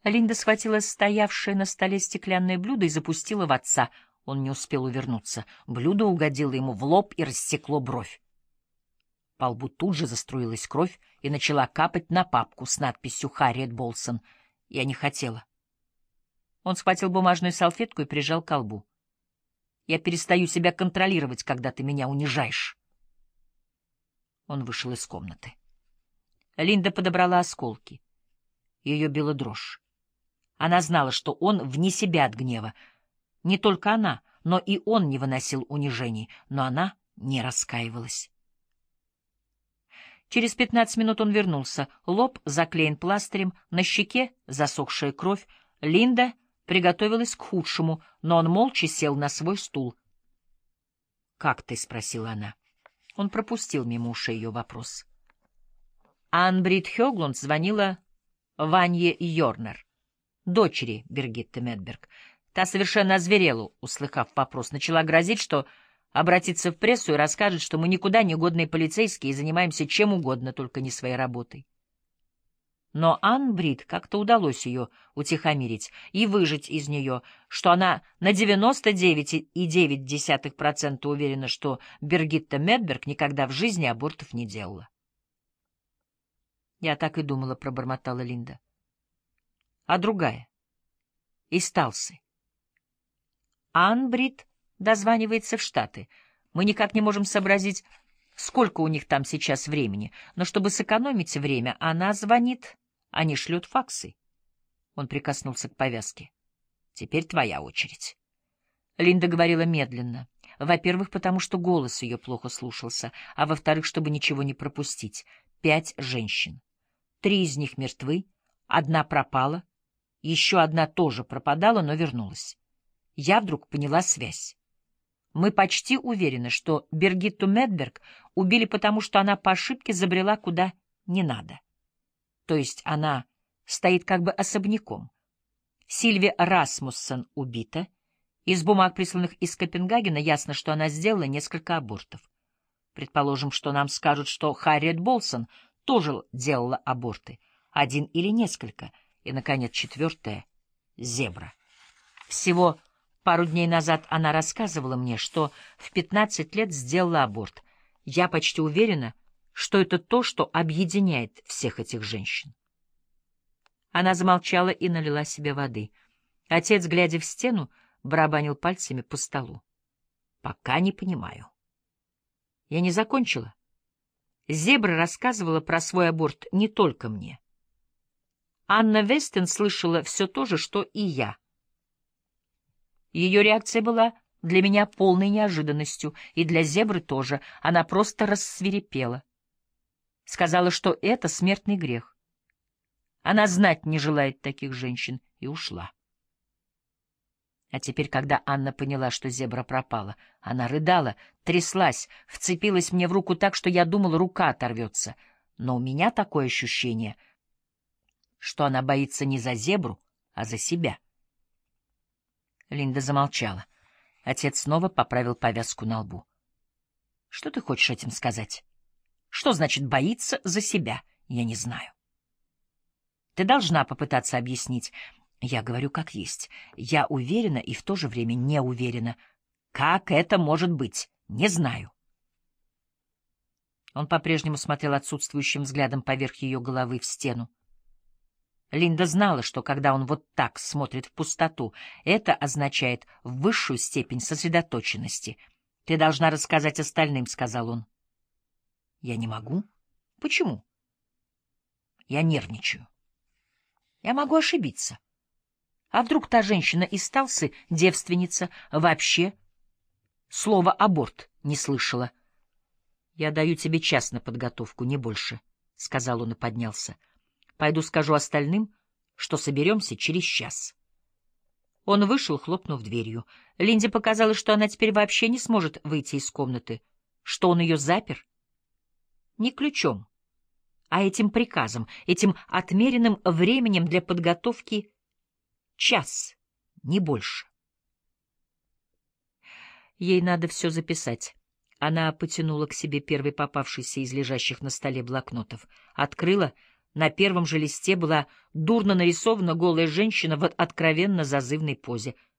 Линда схватила стоявшее на столе стеклянное блюдо и запустила в отца. Он не успел увернуться. Блюдо угодило ему в лоб и рассекло бровь. По лбу тут же заструилась кровь и начала капать на папку с надписью «Харриет Болсон». Я не хотела. Он схватил бумажную салфетку и прижал к лбу. «Я перестаю себя контролировать, когда ты меня унижаешь». Он вышел из комнаты. Линда подобрала осколки. Ее била дрожь. Она знала, что он вне себя от гнева. Не только она, но и он не выносил унижений, но она не раскаивалась. Через 15 минут он вернулся. Лоб заклеен пластырем, на щеке засохшая кровь. Линда приготовилась к худшему, но он молча сел на свой стул. «Как ты?» — спросила она. Он пропустил мимо ушей ее вопрос. Анн-Брит Хёглунд звонила Ванье Йорнер, дочери Биргитты Медберг. Та совершенно озверела, услыхав вопрос, начала грозить, что обратится в прессу и расскажет, что мы никуда не годные полицейские и занимаемся чем угодно, только не своей работой. Но Анн-Брит как-то удалось ее утихомирить и выжать из нее, что она на 99,9% уверена, что Биргитта Медберг никогда в жизни абортов не делала. «Я так и думала», — пробормотала Линда. «А другая? Из Талсы. Анн-Брит дозванивается в Штаты. Мы никак не можем сообразить, сколько у них там сейчас времени, но чтобы сэкономить время, она звонит, они шлют факсы». Он прикоснулся к повязке. «Теперь твоя очередь». Линда говорила медленно. Во-первых, потому что голос ее плохо слушался, а во-вторых, чтобы ничего не пропустить. 5 женщин. 3 из них мертвы, 1 пропала, еще 1 тоже пропадала, но вернулась. Я вдруг поняла связь. Мы почти уверены, что Биргитту Медберг убили потому, что она по ошибке забрела куда не надо. То есть она стоит как бы особняком. Сильви Расмуссен убита. Из бумаг, присланных из Копенгагена, ясно, что она сделала несколько абортов. Предположим, что нам скажут, что Харриет Болсон тоже делала аборты. 1 или несколько. И, наконец, 4 — Зебра. Всего пару дней назад она рассказывала мне, что в 15 лет сделала аборт. Я почти уверена, что это то, что объединяет всех этих женщин. Она замолчала и налила себе воды. Отец, глядя в стену, барабанил пальцами по столу. «Пока не понимаю». Я не закончила. Зебра рассказывала про свой аборт не только мне. Анна Вестен слышала все то же, что и я. Ее реакция была для меня полной неожиданностью, и для Зебры тоже. Она просто рассвирепела. Сказала, что это смертный грех. Она знать не желает таких женщин, и ушла. А теперь, когда Анна поняла, что Зебра пропала, она рыдала, тряслась, вцепилась мне в руку так, что я думала, рука оторвется. Но у меня такое ощущение, что она боится не за Зебру, а за себя. Линда замолчала. Отец снова поправил повязку на лбу. — Что ты хочешь этим сказать? Что значит боится за себя? Я не знаю. Ты должна попытаться объяснить. Я говорю как есть. Я уверена и в то же время не уверена. Как это может быть? Не знаю. Он по-прежнему смотрел отсутствующим взглядом поверх ее головы в стену. Линда знала, что когда он вот так смотрит в пустоту, это означает высшую степень сосредоточенности. «Ты должна рассказать остальным», — сказал он. «Я не могу». «Почему?» «Я нервничаю. Я могу ошибиться. А вдруг та женщина из Талсы, девственница, вообще слова «аборт» не слышала?» «Я даю тебе час на подготовку, не больше», — сказал он и поднялся. «Пойду скажу остальным, что соберемся через час». Он вышел, хлопнув дверью. Линде показалось, что она теперь вообще не сможет выйти из комнаты, что он ее запер. Не ключом, а этим приказом, этим отмеренным временем для подготовки час, не больше. Ей надо все записать. Она потянула к себе первый попавшийся из лежащих на столе блокнотов, открыла, На первом же листе была дурно нарисована голая женщина в откровенно зазывной позе.